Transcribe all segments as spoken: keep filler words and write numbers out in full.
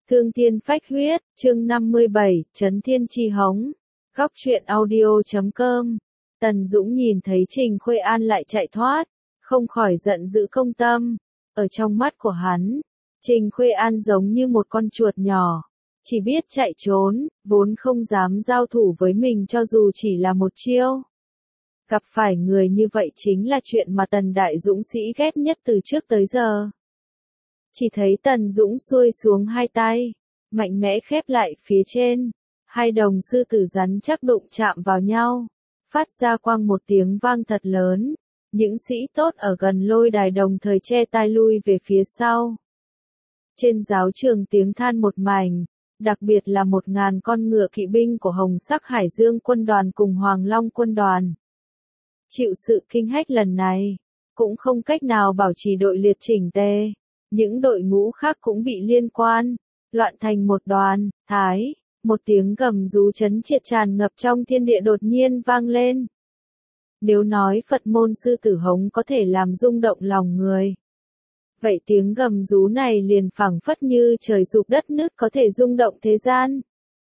Thương thiên phách huyết, chương năm mươi bảy, Trấn Thiên Chi Hống. Góc truyện audio chấm com. Tần Dũng nhìn thấy Trình Khuê An lại chạy thoát, không khỏi giận dữ công tâm. Ở trong mắt của hắn, Trình Khuê An giống như một con chuột nhỏ, chỉ biết chạy trốn, vốn không dám giao thủ với mình cho dù chỉ là một chiêu. Gặp phải người như vậy chính là chuyện mà Tần Đại Dũng sĩ ghét nhất từ trước tới giờ. Chỉ thấy Tần Dũng xuôi xuống hai tay, mạnh mẽ khép lại phía trên, hai đồng sư tử rắn chắc đụng chạm vào nhau, phát ra quang một tiếng vang thật lớn, những sĩ tốt ở gần lôi đài đồng thời che tai lui về phía sau. Trên giáo trường tiếng than một mảnh, đặc biệt là một ngàn con ngựa kỵ binh của Hồng Sắc Hải Dương quân đoàn cùng Hoàng Long quân đoàn. Chịu sự kinh hách lần này, cũng không cách nào bảo trì đội liệt chỉnh tề. Những đội ngũ khác cũng bị liên quan, loạn thành một đoàn, thái, một tiếng gầm rú chấn triệt tràn ngập trong thiên địa đột nhiên vang lên. Nếu nói Phật môn sư tử hống có thể làm rung động lòng người, vậy tiếng gầm rú này liền phảng phất như trời sụp đất nứt có thể rung động thế gian.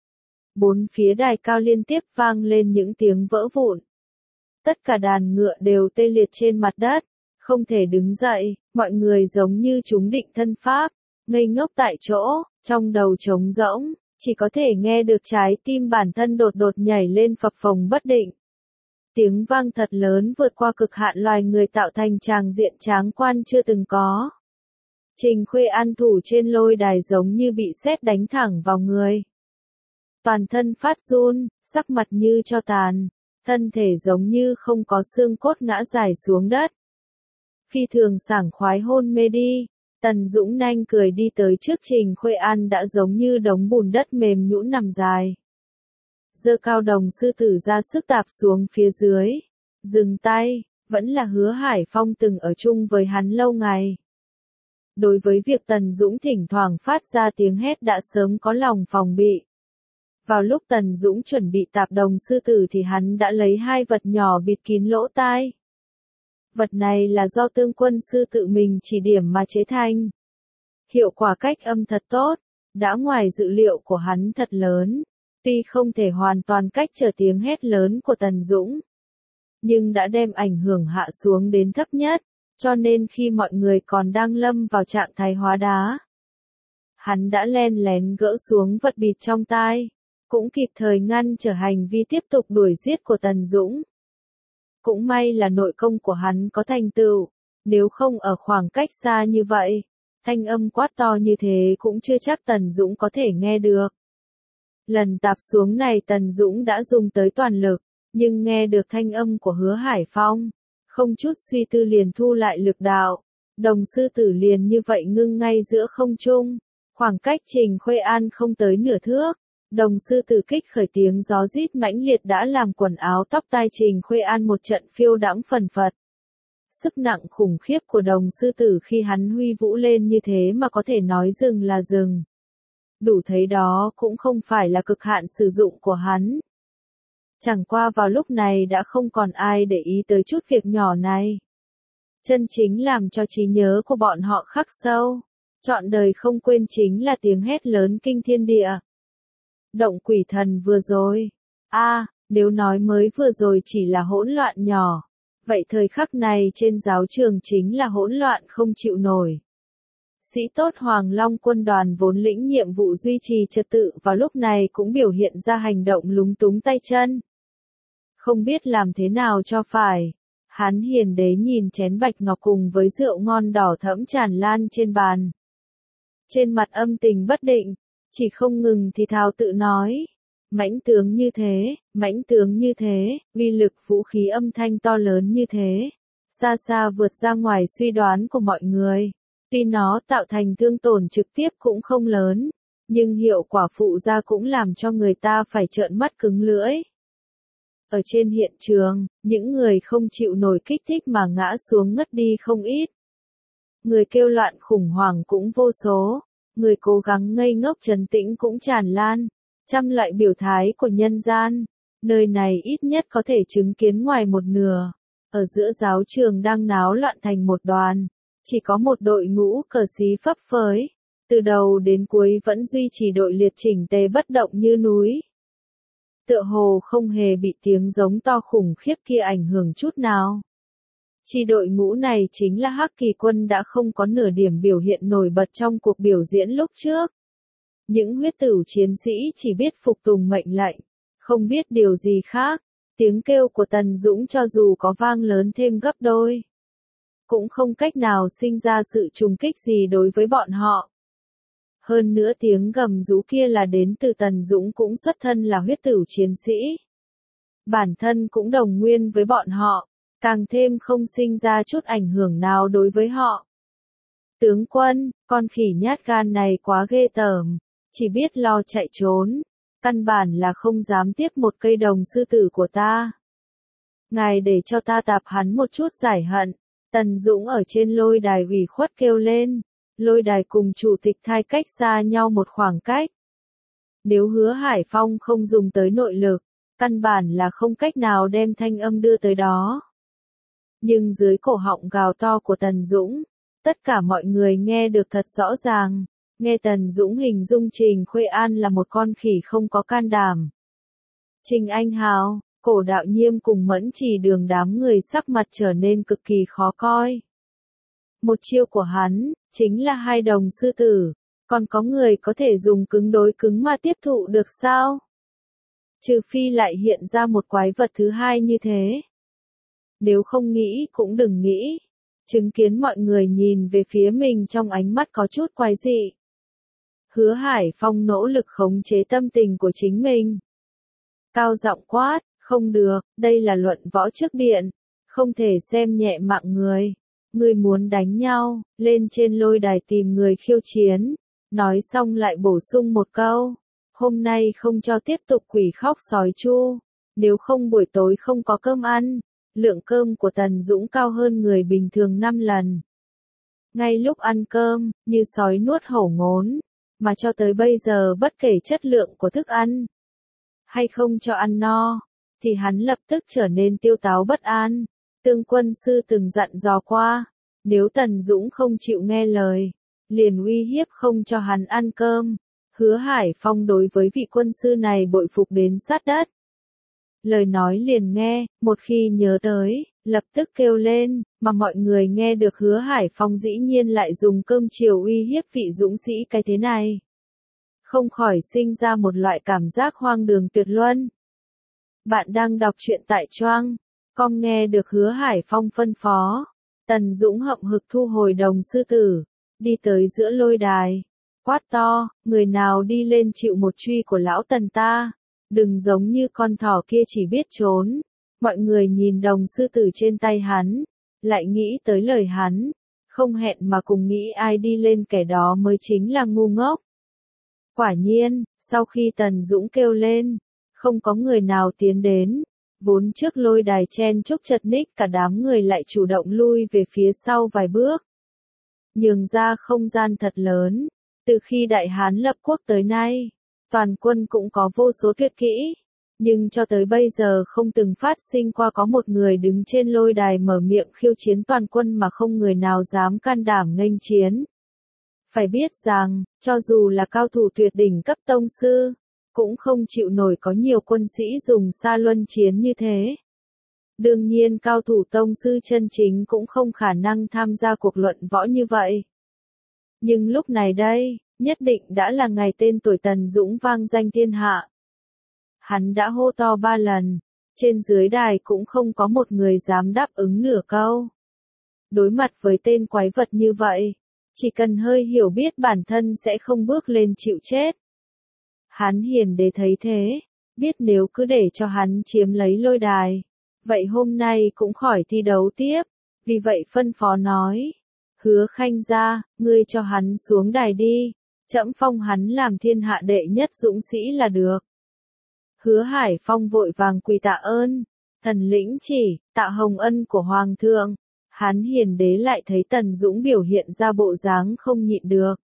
Bốn phía đài cao liên tiếp vang lên những tiếng vỡ vụn. Tất cả đàn ngựa đều tê liệt trên mặt đất, không thể đứng dậy, mọi người giống như chúng định thân pháp, ngây ngốc tại chỗ, trong đầu trống rỗng, chỉ có thể nghe được trái tim bản thân đột đột nhảy lên phập phồng bất định. Tiếng vang thật lớn vượt qua cực hạn loài người tạo thành tràng diện tráng quan chưa từng có. Trình Khuê An thủ trên lôi đài giống như bị sét đánh thẳng vào người. Toàn thân phát run, sắc mặt như tro tàn, thân thể giống như không có xương cốt ngã dài xuống đất. Phi thường sảng khoái hôn mê đi, Tần Dũng nhanh cười đi tới trước Trình Khuê An đã giống như đống bùn đất mềm nhũn nằm dài. Giơ cao đồng sư tử ra sức tạp xuống phía dưới, dừng tay, vẫn là Hứa Hải Phong từng ở chung với hắn lâu ngày. Đối với việc Tần Dũng thỉnh thoảng phát ra tiếng hét đã sớm có lòng phòng bị. Vào lúc Tần Dũng chuẩn bị tạp đồng sư tử thì hắn đã lấy hai vật nhỏ bịt kín lỗ tai. Vật này là do Tương Quân sư tự mình chỉ điểm mà chế thành. Hiệu quả cách âm thật tốt, đã ngoài dự liệu của hắn thật lớn, tuy không thể hoàn toàn cách trở tiếng hét lớn của Tần Dũng, nhưng đã đem ảnh hưởng hạ xuống đến thấp nhất, cho nên khi mọi người còn đang lâm vào trạng thái hóa đá, hắn đã len lén gỡ xuống vật bịt trong tai, cũng kịp thời ngăn trở hành vi tiếp tục đuổi giết của Tần Dũng. Cũng may là nội công của hắn có thành tựu, nếu không ở khoảng cách xa như vậy, thanh âm quát to như thế cũng chưa chắc Tần Dũng có thể nghe được. Lần tạp xuống này Tần Dũng đã dùng tới toàn lực, nhưng nghe được thanh âm của Hứa Hải Phong, không chút suy tư liền thu lại lực đạo, đồng sư tử liền như vậy ngưng ngay giữa không trung, khoảng cách Trình Khuê An không tới nửa thước. Đồng sư tử kích khởi tiếng gió rít mãnh liệt đã làm quần áo tóc tai Trình Khuê An một trận phiêu đãng phần phật. Sức nặng khủng khiếp của đồng sư tử khi hắn huy vũ lên như thế mà có thể nói dừng là dừng. Đủ thấy đó cũng không phải là cực hạn sử dụng của hắn. Chẳng qua vào lúc này đã không còn ai để ý tới chút việc nhỏ này. Chân chính làm cho trí nhớ của bọn họ khắc sâu, trọn đời không quên chính là tiếng hét lớn kinh thiên địa. Động quỷ thần vừa rồi. A, à, nếu nói mới vừa rồi chỉ là hỗn loạn nhỏ, vậy thời khắc này trên giáo trường chính là hỗn loạn không chịu nổi. Sĩ tốt Hoàng Long quân đoàn vốn lĩnh nhiệm vụ duy trì trật tự vào lúc này cũng biểu hiện ra hành động lúng túng tay chân. Không biết làm thế nào cho phải. Hắn hiền đế nhìn chén bạch ngọc cùng với rượu ngon đỏ thẫm tràn lan trên bàn. Trên mặt âm tình bất định. Chỉ không ngừng thì thào tự nói, mãnh tướng như thế, mãnh tướng như thế, uy lực vũ khí âm thanh to lớn như thế, xa xa vượt ra ngoài suy đoán của mọi người. Tuy nó tạo thành thương tổn trực tiếp cũng không lớn, nhưng hiệu quả phụ ra cũng làm cho người ta phải trợn mắt cứng lưỡi. Ở trên hiện trường, những người không chịu nổi kích thích mà ngã xuống ngất đi không ít. Người kêu loạn khủng hoảng cũng vô số. Người cố gắng ngây ngốc trấn tĩnh cũng tràn lan, trăm loại biểu thái của nhân gian, nơi này ít nhất có thể chứng kiến ngoài một nửa. Ở giữa giáo trường đang náo loạn thành một đoàn, chỉ có một đội ngũ cờ xí phấp phới, từ đầu đến cuối vẫn duy trì đội liệt chỉnh tề bất động như núi. Tựa hồ không hề bị tiếng giống to khủng khiếp kia ảnh hưởng chút nào. Chi đội ngũ này chính là Hắc Kỳ quân đã không có nửa điểm biểu hiện nổi bật trong cuộc biểu diễn lúc trước. Những huyết tử chiến sĩ chỉ biết phục tùng mệnh lệnh, không biết điều gì khác. Tiếng kêu của Tần Dũng cho dù có vang lớn thêm gấp đôi, cũng không cách nào sinh ra sự trùng kích gì đối với bọn họ. Hơn nữa tiếng gầm rú kia là đến từ Tần Dũng cũng xuất thân là huyết tử chiến sĩ. Bản thân cũng đồng nguyên với bọn họ, càng thêm không sinh ra chút ảnh hưởng nào đối với họ. Tướng quân, con khỉ nhát gan này quá ghê tởm, chỉ biết lo chạy trốn, căn bản là không dám tiếp một cây đồng sư tử của ta. Ngài để cho ta tạp hắn một chút giải hận. Tần Dũng ở trên lôi đài ủy khuất kêu lên. Lôi đài cùng chủ tịch thai cách xa nhau một khoảng cách. Nếu Hứa Hải Phong không dùng tới nội lực, căn bản là không cách nào đem thanh âm đưa tới đó. Nhưng dưới cổ họng gào to của Tần Dũng, tất cả mọi người nghe được thật rõ ràng. Nghe Tần Dũng hình dung Trình Khuê An là một con khỉ không có can đảm. Trình Anh Hào, Cổ Đạo Nhiêm cùng Mẫn Chỉ Đường đám người sắc mặt trở nên cực kỳ khó coi. Một chiêu của hắn, chính là hai đồng sư tử, còn có người có thể dùng cứng đối cứng mà tiếp thụ được sao? Trừ phi lại hiện ra một quái vật thứ hai như thế. Nếu không nghĩ cũng đừng nghĩ. Chứng kiến mọi người nhìn về phía mình trong ánh mắt có chút quái dị. Hứa Hải Phong nỗ lực khống chế tâm tình của chính mình. Cao giọng quát, không được, đây là luận võ trước điện, không thể xem nhẹ mạng người. Người muốn đánh nhau, lên trên lôi đài tìm người khiêu chiến. Nói xong lại bổ sung một câu, hôm nay không cho tiếp tục quỷ khóc sói chu, nếu không buổi tối không có cơm ăn. Lượng cơm của Tần Dũng cao hơn người bình thường năm lần. Ngay lúc ăn cơm, như sói nuốt hổ ngốn, mà cho tới bây giờ bất kể chất lượng của thức ăn, hay không cho ăn no, thì hắn lập tức trở nên tiêu táo bất an. Tương quân sư từng dặn dò qua, nếu Tần Dũng không chịu nghe lời, liền uy hiếp không cho hắn ăn cơm. Hứa Hải Phong đối với vị quân sư này bội phục đến sát đất. Lời nói liền nghe, một khi nhớ tới, lập tức kêu lên, mà mọi người nghe được Hứa Hải Phong dĩ nhiên lại dùng cơm chiều uy hiếp vị dũng sĩ cái thế này. Không khỏi sinh ra một loại cảm giác hoang đường tuyệt luân. Bạn đang đọc truyện tại Choang, com nghe được Hứa Hải Phong phân phó. Tần Dũng hậm hực thu hồi đồng sư tử, đi tới giữa lôi đài, quát to, người nào đi lên chịu một truy của lão Tần ta. Đừng giống như con thỏ kia chỉ biết trốn. Mọi người nhìn đồng sư tử trên tay hắn, lại nghĩ tới lời hắn, không hẹn mà cùng nghĩ ai đi lên kẻ đó mới chính là ngu ngốc. Quả nhiên, sau khi Tần Dũng kêu lên, không có người nào tiến đến, vốn trước lôi đài chen chúc chật ních cả đám người lại chủ động lui về phía sau vài bước. Nhường ra không gian thật lớn, từ khi Đại Hán lập quốc tới nay. Toàn quân cũng có vô số tuyệt kỹ, nhưng cho tới bây giờ không từng phát sinh qua có một người đứng trên lôi đài mở miệng khiêu chiến toàn quân mà không người nào dám can đảm nghênh chiến. Phải biết rằng, cho dù là cao thủ tuyệt đỉnh cấp tông sư, cũng không chịu nổi có nhiều quân sĩ dùng sa luân chiến như thế. Đương nhiên cao thủ tông sư chân chính cũng không khả năng tham gia cuộc luận võ như vậy. Nhưng lúc này đây, nhất định đã là ngày tên tuổi Tần Dũng vang danh thiên hạ. Hắn đã hô to ba lần, trên dưới đài cũng không có một người dám đáp ứng nửa câu. Đối mặt với tên quái vật như vậy, chỉ cần hơi hiểu biết bản thân sẽ không bước lên chịu chết. Hắn Hiền Đế thấy thế, biết nếu cứ để cho hắn chiếm lấy lôi đài, vậy hôm nay cũng khỏi thi đấu tiếp, vì vậy phân phó nói. Hứa Khanh gia, ngươi cho hắn xuống đài đi, trẫm phong hắn làm thiên hạ đệ nhất dũng sĩ là được. Hứa Hải Phong vội vàng quỳ tạ ơn, thần lĩnh chỉ, tạ hồng ân của Hoàng thượng. Hắn Hiền Đế lại thấy Tần Dũng biểu hiện ra bộ dáng không nhịn được.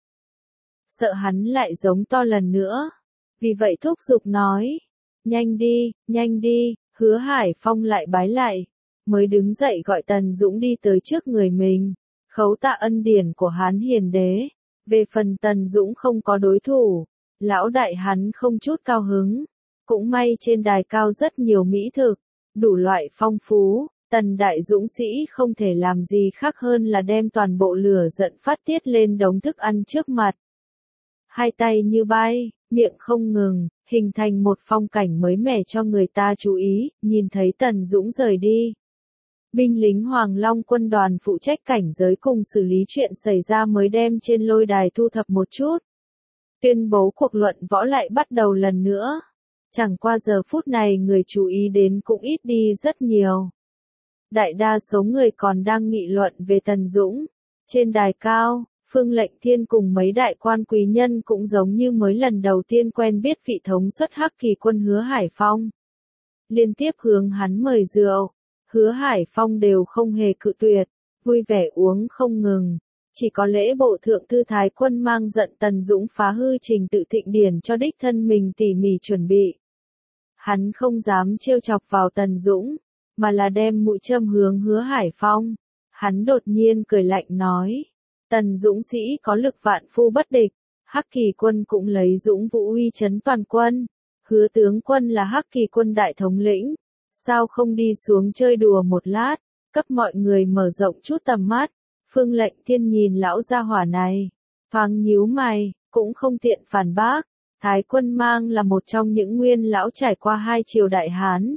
Sợ hắn lại giống to lần nữa, vì vậy thúc giục nói, nhanh đi, nhanh đi, Hứa Hải Phong lại bái lại, mới đứng dậy gọi Tần Dũng đi tới trước người mình. Khấu tạ ân điển của Hán Hiền Đế, Về phần Tần Dũng không có đối thủ, lão đại hắn không chút cao hứng. Cũng may trên đài cao rất nhiều mỹ thực, đủ loại phong phú, Tần Đại Dũng sĩ không thể làm gì khác hơn là đem toàn bộ lửa giận phát tiết lên đống thức ăn trước mặt. Hai tay như bay, miệng không ngừng, hình thành một phong cảnh mới mẻ cho người ta chú ý, nhìn thấy Tần Dũng rời đi. Binh lính Hoàng Long quân đoàn phụ trách cảnh giới cùng xử lý chuyện xảy ra mới đem trên lôi đài thu thập một chút. Tuyên bố cuộc luận võ lại bắt đầu lần nữa. Chẳng qua giờ phút này người chú ý đến cũng ít đi rất nhiều. Đại đa số người còn đang nghị luận về Tần Dũng. Trên đài cao, Phương Lệnh Thiên cùng mấy đại quan quý nhân cũng giống như mới lần đầu tiên quen biết vị thống suất Hắc Kỳ quân Hứa Hải Phong. Liên tiếp hướng hắn mời rượu, Hứa Hải Phong đều không hề cự tuyệt, vui vẻ uống không ngừng. Chỉ có lễ bộ thượng thư Thái quân mang giận Tần Dũng phá hư trình tự thịnh điển cho đích thân mình tỉ mỉ chuẩn bị. Hắn không dám trêu chọc vào Tần Dũng, mà là đem mũi châm hướng Hứa Hải Phong. Hắn đột nhiên cười lạnh nói, Tần Dũng sĩ có lực vạn phu bất địch, Hắc Kỳ quân cũng lấy dũng vũ uy chấn toàn quân. Hứa tướng quân là Hắc Kỳ quân đại thống lĩnh, sao không đi xuống chơi đùa một lát, cấp mọi người mở rộng chút tầm mắt. Phương Lệnh Thiên nhìn lão gia hỏa này, thoáng nhíu mày, cũng không tiện phản bác. Thái quân mang là một trong những nguyên lão trải qua hai triều đại Hán.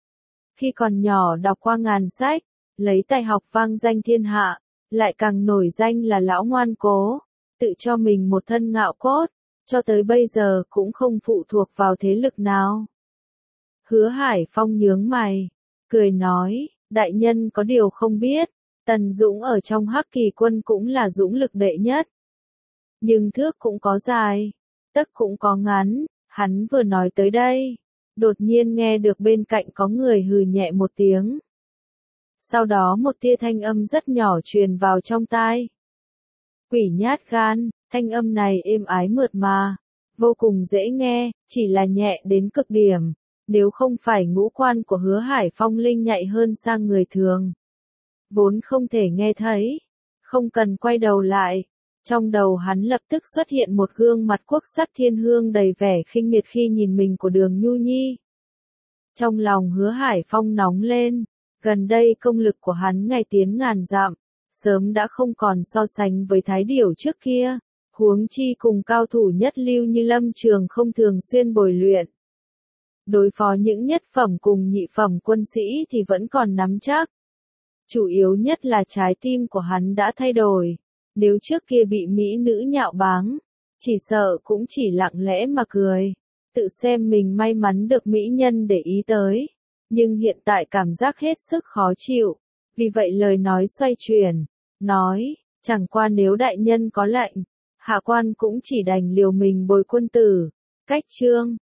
Khi còn nhỏ đọc qua ngàn sách, lấy tài học vang danh thiên hạ, lại càng nổi danh là lão ngoan cố, tự cho mình một thân ngạo cốt, cho tới bây giờ cũng không phụ thuộc vào thế lực nào. Hứa Hải Phong nhướng mày, cười nói, đại nhân có điều không biết, Tần Dũng ở trong Hắc Kỳ quân cũng là dũng lực đệ nhất. Nhưng thước cũng có dài, tấc cũng có ngắn, hắn vừa nói tới đây, đột nhiên nghe được bên cạnh có người hừ nhẹ một tiếng. Sau đó một tia thanh âm rất nhỏ truyền vào trong tai. Quỷ nhát gan, thanh âm này êm ái mượt mà, vô cùng dễ nghe, chỉ là nhẹ đến cực điểm, nếu không phải ngũ quan của Hứa Hải Phong linh nhạy hơn sang người thường. Vốn không thể nghe thấy, không cần quay đầu lại, trong đầu hắn lập tức xuất hiện một gương mặt quốc sắc thiên hương đầy vẻ khinh miệt khi nhìn mình của Đường Nhu Nhi. Trong lòng Hứa Hải Phong nóng lên, gần đây công lực của hắn ngày tiến ngàn dặm, sớm đã không còn so sánh với Thái Điểu trước kia, huống chi cùng cao thủ nhất lưu như Lâm Trường không thường xuyên bồi luyện. Đối phó những nhất phẩm cùng nhị phẩm quân sĩ thì vẫn còn nắm chắc. Chủ yếu nhất là trái tim của hắn đã thay đổi, nếu trước kia bị mỹ nữ nhạo báng, chỉ sợ cũng chỉ lặng lẽ mà cười, tự xem mình may mắn được mỹ nhân để ý tới, nhưng hiện tại cảm giác hết sức khó chịu, vì vậy lời nói xoay chuyển, nói, chẳng qua nếu đại nhân có lệnh, hạ quan cũng chỉ đành liều mình bồi quân tử. Cách chương